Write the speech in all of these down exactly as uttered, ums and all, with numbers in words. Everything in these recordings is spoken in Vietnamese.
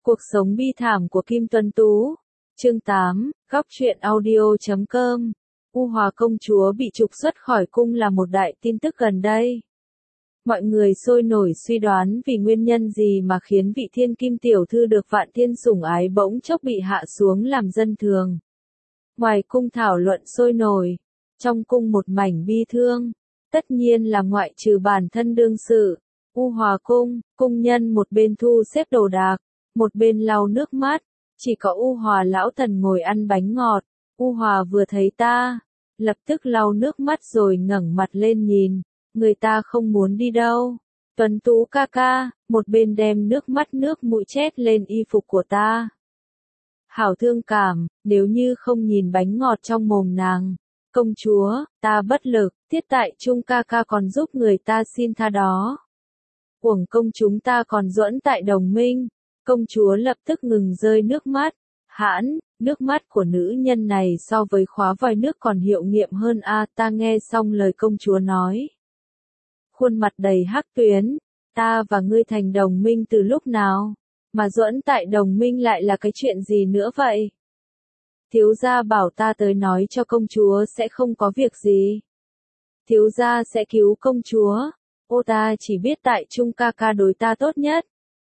Cuộc sống bi thảm của Kim Tuấn Tú. Chương tám, góc truyện audio chấm com. U Hòa công chúa bị trục xuất khỏi cung là một đại tin tức gần đây. Mọi người sôi nổi suy đoán vì nguyên nhân gì mà khiến vị thiên kim tiểu thư được vạn thiên sủng ái bỗng chốc bị hạ xuống làm dân thường. Ngoài cung thảo luận sôi nổi, trong cung một mảnh bi thương, tất nhiên là ngoại trừ bản thân đương sự. U Hòa cung, cung nhân một bên thu xếp đồ đạc, một bên lau nước mắt, chỉ có U Hòa lão thần ngồi ăn bánh ngọt. U Hòa vừa thấy ta, lập tức lau nước mắt rồi ngẩng mặt lên nhìn, người ta không muốn đi đâu. Tuấn Tú ca ca, một bên đem nước mắt nước mũi chét lên y phục của ta. Hảo thương cảm, nếu như không nhìn bánh ngọt trong mồm nàng. Công chúa, ta bất lực, Tiết Tại Trung ca ca còn giúp người ta xin tha đó. Uổng công chúng ta còn duẫn tại đồng minh. Công chúa lập tức ngừng rơi nước mắt. Hãn, nước mắt của nữ nhân này so với khóa vòi nước còn hiệu nghiệm hơn a. Ta nghe xong lời công chúa nói. Khuôn mặt đầy hắc tuyến, ta và ngươi thành đồng minh từ lúc nào? Mà duẫn tại đồng minh lại là cái chuyện gì nữa vậy? Thiếu gia bảo ta tới nói cho công chúa sẽ không có việc gì. Thiếu gia sẽ cứu công chúa. Ô ta chỉ biết Tại Trung ca ca đối ta tốt nhất.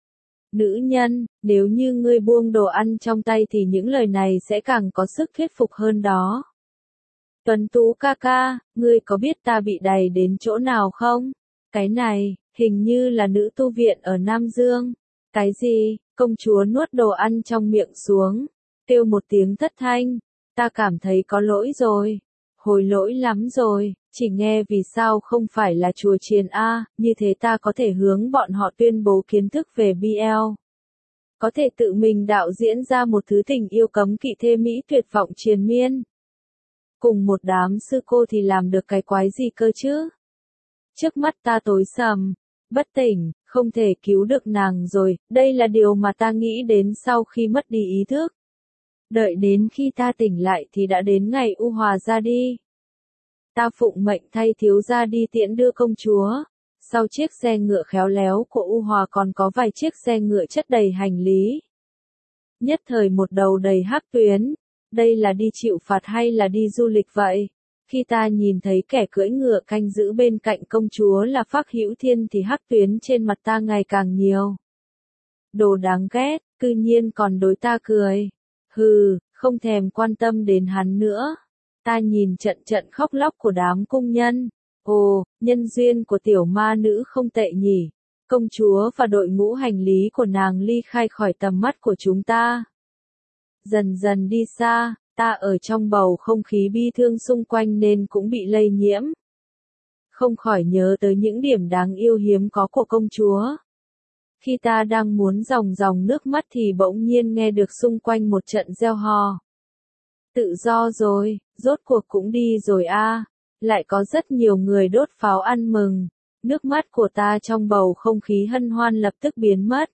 Nữ nhân, nếu như ngươi buông đồ ăn trong tay thì những lời này sẽ càng có sức thuyết phục hơn đó. Tuấn Tú ca ca, ngươi có biết ta bị đày đến chỗ nào không? Cái này, hình như là nữ tu viện ở Nam Dương. Cái gì? Công chúa nuốt đồ ăn trong miệng xuống, kêu một tiếng thất thanh. Ta cảm thấy có lỗi rồi. Hối lỗi lắm rồi, chỉ nghe vì sao không phải là chùa chiền A, như thế ta có thể hướng bọn họ tuyên bố kiến thức về bê lờ. Có thể tự mình đạo diễn ra một thứ tình yêu cấm kỵ thê mỹ tuyệt vọng triền miên. Cùng một đám sư cô thì làm được cái quái gì cơ chứ? Trước mắt ta tối sầm, bất tỉnh, không thể cứu được nàng rồi, đây là điều mà ta nghĩ đến sau khi mất đi ý thức. Đợi đến khi ta tỉnh lại thì đã đến ngày U Hòa ra đi. Ta phụng mệnh thay thiếu gia đi tiễn đưa công chúa. Sau chiếc xe ngựa khéo léo của U Hòa còn có vài chiếc xe ngựa chất đầy hành lý. Nhất thời một đầu đầy hắc tuyến. Đây là đi chịu phạt hay là đi du lịch vậy? Khi ta nhìn thấy kẻ cưỡi ngựa canh giữ bên cạnh công chúa là Phác Hữu Thiên thì hắc tuyến trên mặt ta ngày càng nhiều. Đồ đáng ghét, cư nhiên còn đối ta cười. Hừ, không thèm quan tâm đến hắn nữa. Ta nhìn trận trận khóc lóc của đám cung nhân. Ồ, nhân duyên của tiểu ma nữ không tệ nhỉ. Công chúa và đội ngũ hành lý của nàng ly khai khỏi tầm mắt của chúng ta. Dần dần đi xa, ta ở trong bầu không khí bi thương xung quanh nên cũng bị lây nhiễm. Không khỏi nhớ tới những điểm đáng yêu hiếm có của công chúa. Khi ta đang muốn ròng ròng nước mắt thì bỗng nhiên nghe được xung quanh một trận reo hò. Tự do rồi, rốt cuộc cũng đi rồi a. Lại có rất nhiều người đốt pháo ăn mừng. Nước mắt của ta trong bầu không khí hân hoan lập tức biến mất.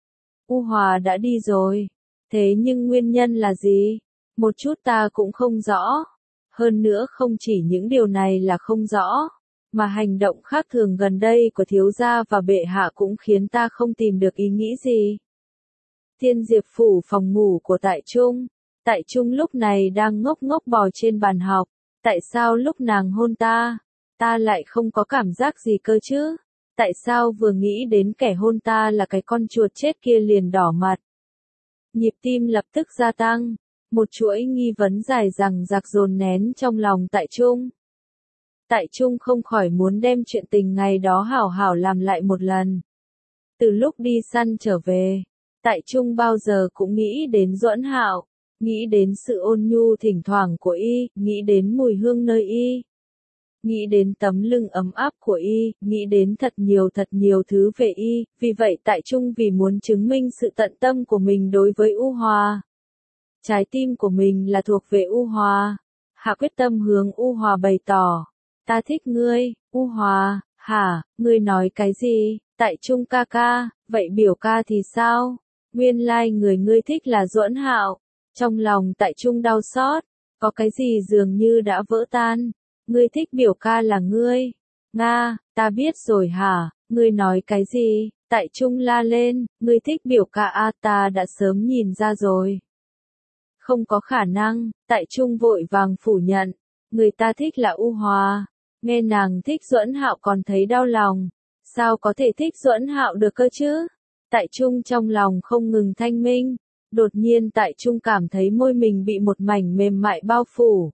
U Hòa đã đi rồi. Thế nhưng nguyên nhân là gì? Một chút ta cũng không rõ. Hơn nữa không chỉ những điều này là không rõ, mà hành động khác thường gần đây của thiếu gia và bệ hạ cũng khiến ta không tìm được ý nghĩ gì. Thiên Diệp phủ phòng ngủ của Tại Trung. Tại Trung lúc này đang ngốc ngốc bò trên bàn học. Tại sao lúc nàng hôn ta, ta lại không có cảm giác gì cơ chứ? Tại sao vừa nghĩ đến kẻ hôn ta là cái con chuột chết kia liền đỏ mặt? Nhịp tim lập tức gia tăng. Một chuỗi nghi vấn dài dằng dặc dồn nén trong lòng Tại Trung. Tại Trung không khỏi muốn đem chuyện tình ngày đó hảo hảo làm lại một lần. Từ lúc đi săn trở về, Tại Trung bao giờ cũng nghĩ đến Duẫn Hạo, nghĩ đến sự ôn nhu thỉnh thoảng của y, nghĩ đến mùi hương nơi y, nghĩ đến tấm lưng ấm áp của y, nghĩ đến thật nhiều thật nhiều thứ về y. Vì vậy Tại Trung vì muốn chứng minh sự tận tâm của mình đối với U Hòa, trái tim của mình là thuộc về U Hòa, hạ quyết tâm hướng U Hòa bày tỏ. Ta thích ngươi. U Hòa, hả, ngươi nói cái gì? Tại Trung ca ca, vậy biểu ca thì sao? Nguyên lai like người ngươi thích là Duẫn Hạo. Trong lòng Tại Trung đau xót, có cái gì dường như đã vỡ tan. Ngươi thích biểu ca là ngươi. Nga, ta biết rồi hả, ngươi nói cái gì? Tại Trung la lên, ngươi thích biểu ca a, ta đã sớm nhìn ra rồi. Không có khả năng, Tại Trung vội vàng phủ nhận, người ta thích là U Hòa. Nghe nàng thích Duẫn Hạo còn thấy đau lòng, sao có thể thích Duẫn Hạo được cơ chứ? Tại Trung trong lòng không ngừng thanh minh, đột nhiên Tại Trung cảm thấy môi mình bị một mảnh mềm mại bao phủ.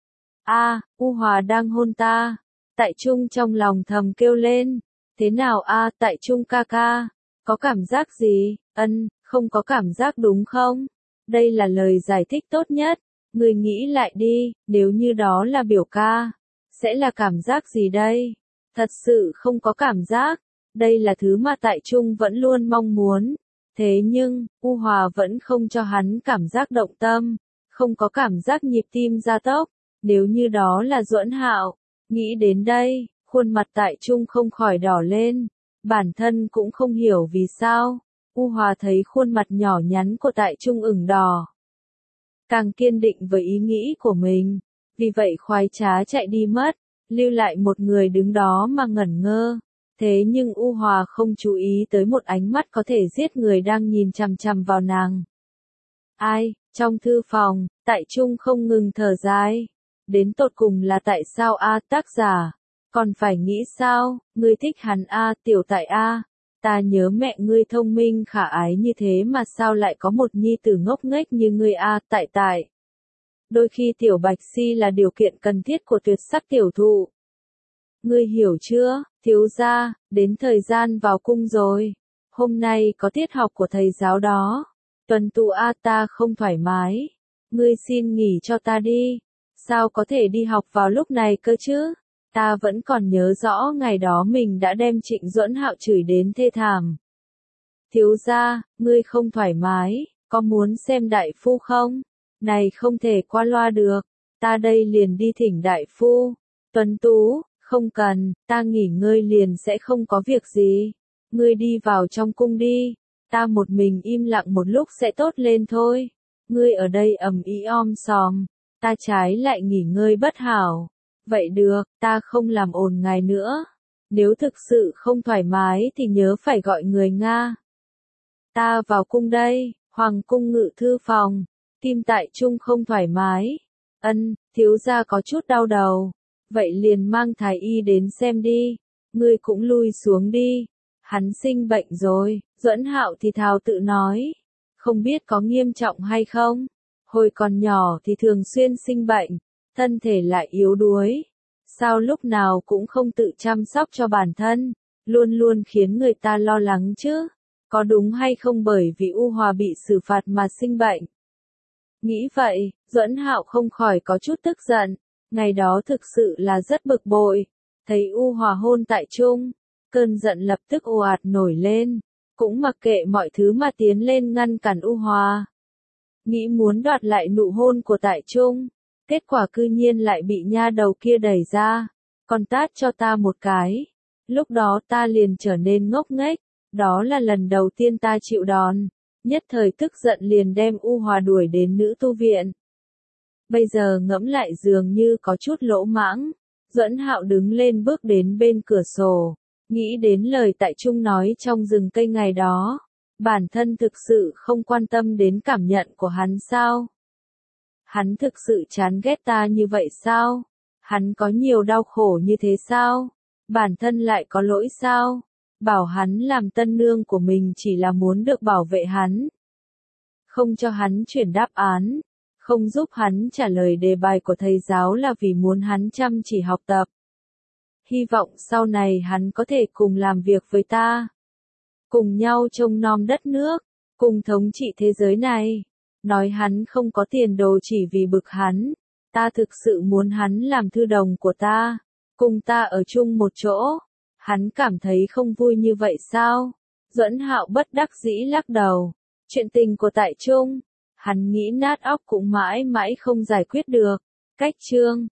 A, U Hòa đang hôn ta. Tại Trung trong lòng thầm kêu lên, thế nào a, Tại Trung ca ca, có cảm giác gì? Ân, không có cảm giác đúng không? Đây là lời giải thích tốt nhất, ngươi nghĩ lại đi, nếu như đó là biểu ca, sẽ là cảm giác gì đây? Thật sự không có cảm giác, đây là thứ mà Tại Trung vẫn luôn mong muốn. Thế nhưng, U Hòa vẫn không cho hắn cảm giác động tâm, không có cảm giác nhịp tim gia tốc, nếu như đó là Duẫn Hạo. Nghĩ đến đây, khuôn mặt Tại Trung không khỏi đỏ lên, bản thân cũng không hiểu vì sao. U Hòa thấy khuôn mặt nhỏ nhắn của Tại Trung ửng đỏ, càng kiên định với ý nghĩ của mình, vì vậy khoái trá chạy đi mất, lưu lại một người đứng đó mà ngẩn ngơ. Thế nhưng U Hòa không chú ý tới một ánh mắt có thể giết người đang nhìn chằm chằm vào nàng. Ai, trong thư phòng, Tại Trung không ngừng thở dài. Đến tột cùng là tại sao a, tác giả, còn phải nghĩ sao, ngươi thích hắn a, tiểu Tại a, ta nhớ mẹ ngươi thông minh khả ái như thế mà sao lại có một nhi tử ngốc nghếch như ngươi a, Tại Tại. Đôi khi tiểu Bạch Si là điều kiện cần thiết của tuyệt sắc tiểu thụ. Ngươi hiểu chưa, thiếu gia, đến thời gian vào cung rồi. Hôm nay có tiết học của thầy giáo đó. Tuần tu a, ta không thoải mái. Ngươi xin nghỉ cho ta đi. Sao có thể đi học vào lúc này cơ chứ? Ta vẫn còn nhớ rõ ngày đó mình đã đem Trịnh Duẫn Hạo chửi đến thê thảm. Thiếu gia, ngươi không thoải mái, có muốn xem đại phu không? Này không thể qua loa được, ta đây liền đi thỉnh đại phu. Tuấn Tú, không cần, ta nghỉ ngơi liền sẽ không có việc gì. Ngươi đi vào trong cung đi, ta một mình im lặng một lúc sẽ tốt lên thôi. Ngươi ở đây ầm ĩ om sòm, ta trái lại nghỉ ngơi bất hảo. Vậy được, ta không làm ồn ngài nữa. Nếu thực sự không thoải mái thì nhớ phải gọi người Nga. Ta vào cung đây, Hoàng cung ngự thư phòng. Tim Tại Trung không thoải mái. Ân, thiếu gia có chút đau đầu. Vậy liền mang thái y đến xem đi. Ngươi cũng lui xuống đi. Hắn sinh bệnh rồi, Duẫn Hạo thì thào tự nói. Không biết có nghiêm trọng hay không? Hồi còn nhỏ thì thường xuyên sinh bệnh, thân thể lại yếu đuối. Sao lúc nào cũng không tự chăm sóc cho bản thân, luôn luôn khiến người ta lo lắng chứ? Có đúng hay không bởi vì U Hòa bị xử phạt mà sinh bệnh? Nghĩ vậy, Duẫn Hạo không khỏi có chút tức giận. Ngày đó thực sự là rất bực bội. Thấy U Hòa hôn Tại Trung, cơn giận lập tức ồ ạt nổi lên. Cũng mặc kệ mọi thứ mà tiến lên ngăn cản U Hòa. Nghĩ muốn đoạt lại nụ hôn của Tại Trung. Kết quả cư nhiên lại bị nha đầu kia đẩy ra. Còn tát cho ta một cái. Lúc đó ta liền trở nên ngốc nghếch. Đó là lần đầu tiên ta chịu đòn. Nhất thời tức giận liền đem U Hòa đuổi đến nữ tu viện. Bây giờ ngẫm lại dường như có chút lỗ mãng. Duẫn Hạo đứng lên bước đến bên cửa sổ. Nghĩ đến lời Tại Trung nói trong rừng cây ngày đó. Bản thân thực sự không quan tâm đến cảm nhận của hắn sao? Hắn thực sự chán ghét ta như vậy sao? Hắn có nhiều đau khổ như thế sao? Bản thân lại có lỗi sao? Bảo hắn làm tân nương của mình chỉ là muốn được bảo vệ hắn. Không cho hắn chuyển đáp án. Không giúp hắn trả lời đề bài của thầy giáo là vì muốn hắn chăm chỉ học tập. Hy vọng sau này hắn có thể cùng làm việc với ta. Cùng nhau trông nom đất nước. Cùng thống trị thế giới này. Nói hắn không có tiền đồ chỉ vì bực hắn. Ta thực sự muốn hắn làm thư đồng của ta. Cùng ta ở chung một chỗ. Hắn cảm thấy không vui như vậy sao? Duẫn Hạo bất đắc dĩ lắc đầu. Chuyện tình của Tại Trung. Hắn nghĩ nát óc cũng mãi mãi không giải quyết được. Cách chương.